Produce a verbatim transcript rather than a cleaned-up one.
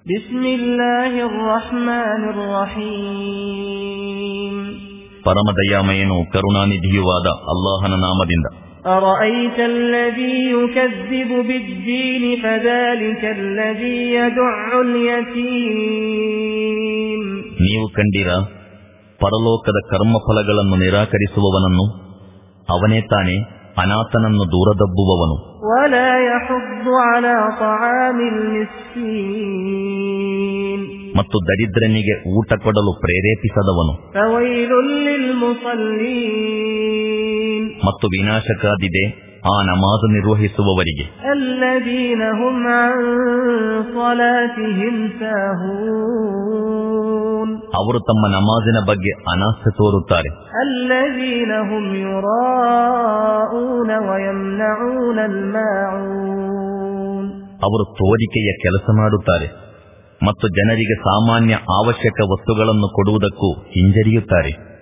ಬಿಸ್ಮಿಲ್ಲಾಹಿರ್ ರಹ್ಮಾನಿರ್ ರಹೀಮ್. ಪರಮದಯಾಮಯನು ಕರುಣಾನಿಧಿಯುವಾದ ಅಲ್ಲಾಹನ ನಾಮದಿಂದ. أرأيت الذي يكذب بالدين فذلك الذي يدع اليتيم. ನೀವು ಕಂಡಿರ ಪರಲೋಕದ ಕರ್ಮಫಲಗಳನ್ನು ನಿರಾಕರಿಸುವವನನ್ನು? ಅವನೇ ತಾನೇ ಅನಾಥನನ್ನು ದೂರದಬ್ಬುವವನು. ولا يحض على طعام المسكين. ಮತ್ತು ದರಿದ್ರನಿಗೆ ಊಟ ಕೊಡಲು ಪ್ರೇರೇಪಿಸದವನು. فويل للمصلين. ಮತ್ತು ವಿನಾಶಕಾದಿದೆ ಆ ನಮಾಜು ನಿರ್ವಹಿಸುವವರಿಗೆ. الذين هم عن صلاتهم ساهون. ಅವರು ತಮ್ಮ ನಮಾಜಿನ ಬಗ್ಗೆ ಅನಾಸ್ಥೆ ತೋರುತ್ತಾರೆ. الذين هم يراءون ويمنعون الماعون. ಅವರು ತೋರಿಕೆಯ ಕೆಲಸ ಮಾಡುತ್ತಾರೆ ಮತ್ತು ಜನರಿಗೆ ಸಾಮಾನ್ಯ ಅವಶ್ಯಕ ವಸ್ತುಗಳನ್ನು ಕೊಡುವುದಕ್ಕೂ ಹಿಂಜರಿಯುತ್ತಾರೆ.